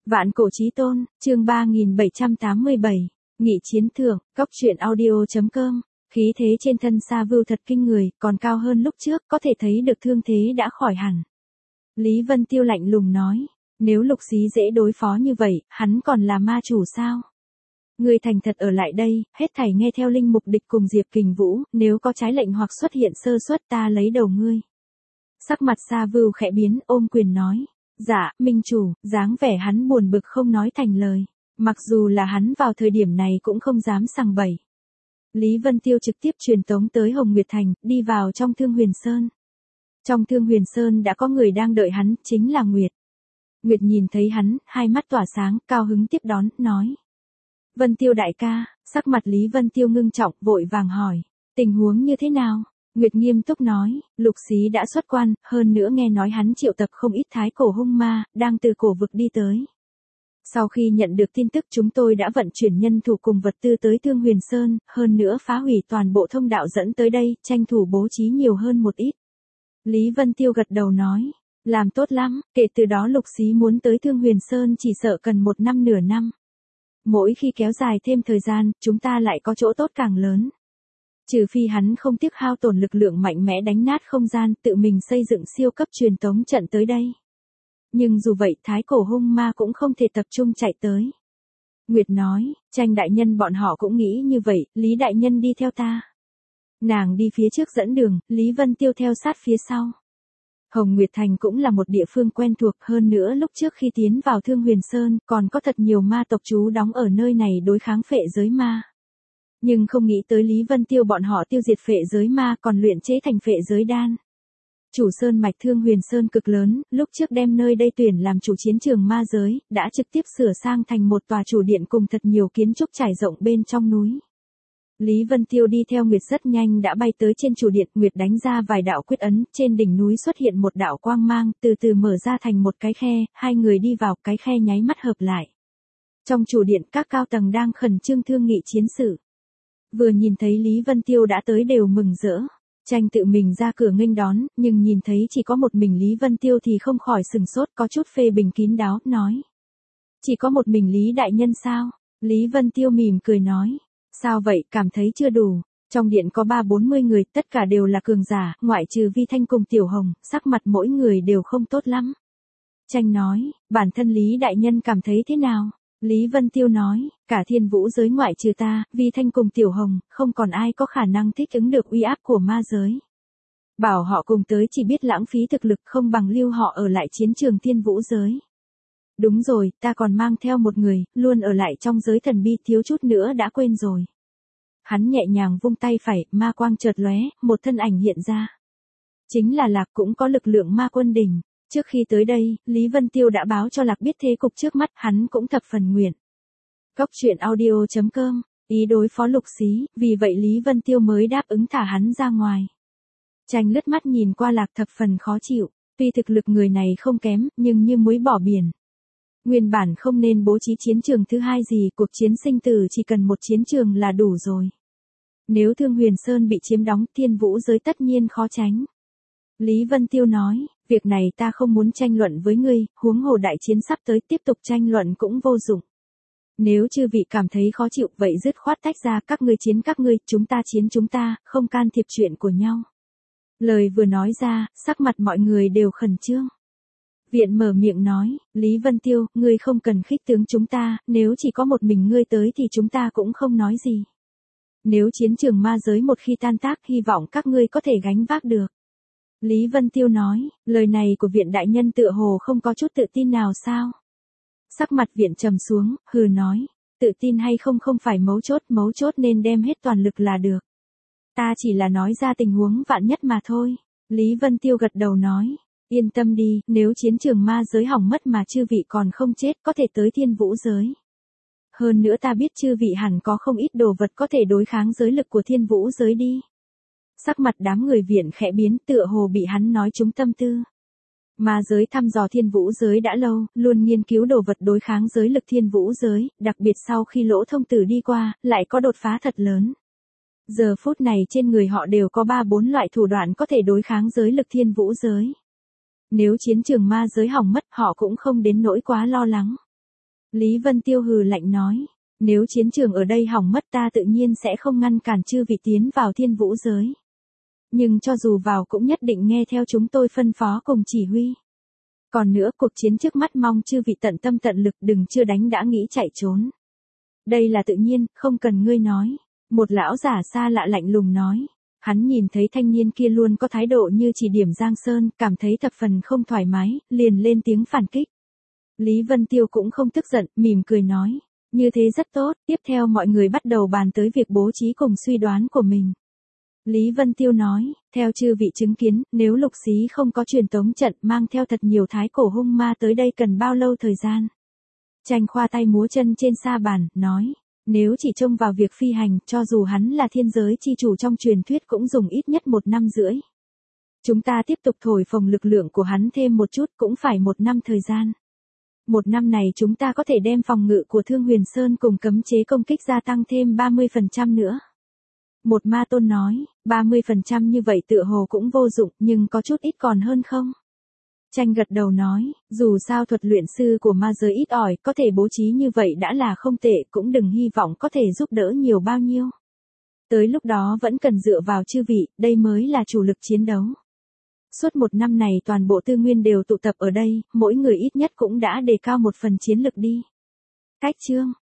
Vạn cổ chí tôn, chương 3787, Nghị chiến thưởng, Cốc truyện audio.com. Khí thế trên thân Sa Vưu thật kinh người, còn cao hơn lúc trước, có thể thấy được thương thế đã khỏi hẳn. Lý Vân Tiêu lạnh lùng nói, nếu Lục Xí dễ đối phó như vậy, hắn còn là ma chủ sao? Ngươi thành thật ở lại đây, hết thảy nghe theo linh mục địch cùng Diệp Kình Vũ, nếu có trái lệnh hoặc xuất hiện sơ suất ta lấy đầu ngươi. Sắc mặt Sa Vưu khẽ biến, ôm quyền nói, dạ, minh chủ, dáng vẻ hắn buồn bực không nói thành lời, mặc dù là hắn vào thời điểm này cũng không dám sằng bậy. Lý Vân Tiêu trực tiếp truyền tống tới Hồng Nguyệt Thành, đi vào trong Thương Huyền Sơn. Trong Thương Huyền Sơn đã có người đang đợi hắn, chính là Nguyệt. Nguyệt nhìn thấy hắn, hai mắt tỏa sáng, cao hứng tiếp đón, nói. Vân Tiêu đại ca, sắc mặt Lý Vân Tiêu ngưng trọng, vội vàng hỏi, tình huống như thế nào? Nguyệt nghiêm túc nói, Lục Xí đã xuất quan, hơn nữa nghe nói hắn triệu tập không ít thái cổ hung ma, đang từ cổ vực đi tới. Sau khi nhận được tin tức chúng tôi đã vận chuyển nhân thủ cùng vật tư tới Thương Huyền Sơn, hơn nữa phá hủy toàn bộ thông đạo dẫn tới đây, tranh thủ bố trí nhiều hơn một ít. Lý Vân Tiêu gật đầu nói, làm tốt lắm, kể từ đó Lục Xí muốn tới Thương Huyền Sơn chỉ sợ cần 1 năm nửa năm. Mỗi khi kéo dài thêm thời gian, chúng ta lại có chỗ tốt càng lớn. Trừ phi hắn không tiếc hao tổn lực lượng mạnh mẽ đánh nát không gian, tự mình xây dựng siêu cấp truyền tống trận tới đây. Nhưng dù vậy, thái cổ hung ma cũng không thể tập trung chạy tới. Nguyệt nói, Tranh đại nhân bọn họ cũng nghĩ như vậy, Lý đại nhân đi theo ta. Nàng đi phía trước dẫn đường, Lý Vân Tiêu theo sát phía sau. Hồng Nguyệt Thành cũng là một địa phương quen thuộc, hơn nữa lúc trước khi tiến vào Thương Huyền Sơn, còn có thật nhiều ma tộc trú đóng ở nơi này đối kháng phệ giới ma. Nhưng không nghĩ tới Lý Vân Tiêu bọn họ tiêu diệt phệ giới ma còn luyện chế thành phệ giới đan. Chủ sơn mạch Thương Huyền Sơn cực lớn, lúc trước đem nơi đây tuyển làm chủ chiến trường ma giới, đã trực tiếp sửa sang thành một tòa chủ điện cùng thật nhiều kiến trúc trải rộng bên trong núi. Lý Vân Tiêu đi theo Nguyệt rất nhanh đã bay tới trên chủ điện, Nguyệt đánh ra vài đạo quyết ấn, trên đỉnh núi xuất hiện một đạo quang mang, từ từ mở ra thành một cái khe, hai người đi vào, cái khe nháy mắt hợp lại. Trong chủ điện các cao tầng đang khẩn trương thương nghị chiến sự. Vừa nhìn thấy Lý Vân Tiêu đã tới đều mừng rỡ. Tranh tự mình ra cửa nghênh đón, nhưng nhìn thấy chỉ có một mình Lý Vân Tiêu thì không khỏi sừng sốt, có chút phê bình kín đáo, nói. Chỉ có một mình Lý đại nhân sao? Lý Vân Tiêu mỉm cười nói. Sao vậy, cảm thấy chưa đủ. Trong điện có 30-40 người, tất cả đều là cường giả, ngoại trừ Vi Thanh cùng Tiểu Hồng, sắc mặt mỗi người đều không tốt lắm. Tranh nói, bản thân Lý đại nhân cảm thấy thế nào? Lý Vân Tiêu nói, cả thiên vũ giới ngoại trừ ta, Vi Thanh cùng Tiểu Hồng, không còn ai có khả năng thích ứng được uy áp của ma giới. Bảo họ cùng tới chỉ biết lãng phí thực lực, không bằng lưu họ ở lại chiến trường thiên vũ giới. Đúng rồi, ta còn mang theo một người, luôn ở lại trong giới thần bi, thiếu chút nữa đã quên rồi. Hắn nhẹ nhàng vung tay phải, ma quang chợt lóe, một thân ảnh hiện ra. Chính là Lạc, cũng có lực lượng ma quân đỉnh. Trước khi tới đây, Lý Vân Tiêu đã báo cho Lạc biết thế cục trước mắt, hắn cũng thập phần nguyện. Cốc truyện audio.com, ý đối phó Lục Xí, vì vậy Lý Vân Tiêu mới đáp ứng thả hắn ra ngoài. Tranh lướt mắt nhìn qua Lạc thập phần khó chịu, tuy thực lực người này không kém, nhưng như muối bỏ biển. Nguyên bản không nên bố trí chiến trường thứ hai gì, cuộc chiến sinh tử chỉ cần một chiến trường là đủ rồi. Nếu Thương Huyền Sơn bị chiếm đóng, thiên vũ giới tất nhiên khó tránh. Lý Vân Tiêu nói, việc này ta không muốn tranh luận với ngươi, huống hồ đại chiến sắp tới, tiếp tục tranh luận cũng vô dụng. Nếu chư vị cảm thấy khó chịu, vậy dứt khoát tách ra, các ngươi chiến các ngươi, chúng ta chiến chúng ta, không can thiệp chuyện của nhau. Lời vừa nói ra, sắc mặt mọi người đều khẩn trương. Viện mở miệng nói, Lý Vân Tiêu, ngươi không cần khích tướng chúng ta, nếu chỉ có một mình ngươi tới thì chúng ta cũng không nói gì. Nếu chiến trường ma giới một khi tan tác, hy vọng các ngươi có thể gánh vác được. Lý Vân Tiêu nói, lời này của viện đại nhân tựa hồ không có chút tự tin nào sao? Sắc mặt viện trầm xuống, hừ nói, tự tin hay không không phải mấu chốt nên đem hết toàn lực là được. Ta chỉ là nói ra tình huống vạn nhất mà thôi. Lý Vân Tiêu gật đầu nói, yên tâm đi, nếu chiến trường ma giới hỏng mất mà chư vị còn không chết, có thể tới thiên vũ giới. Hơn nữa ta biết chư vị hẳn có không ít đồ vật có thể đối kháng giới lực của thiên vũ giới đi. Sắc mặt đám người viện khẽ biến, tựa hồ bị hắn nói trúng tâm tư. Ma giới thăm dò thiên vũ giới đã lâu, luôn nghiên cứu đồ vật đối kháng giới lực thiên vũ giới, đặc biệt sau khi Lỗ Thông Tử đi qua, lại có đột phá thật lớn. Giờ phút này trên người họ đều có 3-4 loại thủ đoạn có thể đối kháng giới lực thiên vũ giới. Nếu chiến trường ma giới hỏng mất, họ cũng không đến nỗi quá lo lắng. Lý Vân Tiêu hừ lạnh nói. Nếu chiến trường ở đây hỏng mất ta tự nhiên sẽ không ngăn cản chư vị tiến vào thiên vũ giới. Nhưng cho dù vào cũng nhất định nghe theo chúng tôi phân phó cùng chỉ huy. Còn nữa cuộc chiến trước mắt mong chư vị tận tâm tận lực đừng chưa đánh đã nghĩ chạy trốn. Đây là tự nhiên, không cần ngươi nói. Một lão giả xa lạ lạnh lùng nói. Hắn nhìn thấy thanh niên kia luôn có thái độ như chỉ điểm Giang Sơn, cảm thấy thập phần không thoải mái, liền lên tiếng phản kích. Lý Vân Tiêu cũng không tức giận, mỉm cười nói. Như thế rất tốt, tiếp theo mọi người bắt đầu bàn tới việc bố trí cùng suy đoán của mình. Lý Vân Tiêu nói, theo chư vị chứng kiến, nếu Lục Xí không có truyền tống trận mang theo thật nhiều thái cổ hung ma tới đây cần bao lâu thời gian? Tranh khoa tay múa chân trên sa bàn, nói, nếu chỉ trông vào việc phi hành, cho dù hắn là thiên giới chi chủ trong truyền thuyết cũng dùng ít nhất 1 năm rưỡi. Chúng ta tiếp tục thổi phồng lực lượng của hắn thêm một chút cũng phải 1 năm thời gian. 1 năm này chúng ta có thể đem phòng ngự của Thương Huyền Sơn cùng cấm chế công kích gia tăng thêm 30% nữa. Một ma tôn nói, 30% như vậy tựa hồ cũng vô dụng nhưng có chút ít còn hơn không? Tranh gật đầu nói, dù sao thuật luyện sư của ma giới ít ỏi, có thể bố trí như vậy đã là không tệ, cũng đừng hy vọng có thể giúp đỡ nhiều bao nhiêu. Tới lúc đó vẫn cần dựa vào chư vị, đây mới là chủ lực chiến đấu. Suốt 1 năm này toàn bộ tư nguyên đều tụ tập ở đây, mỗi người ít nhất cũng đã đề cao 1 phần chiến lực đi. Cách chương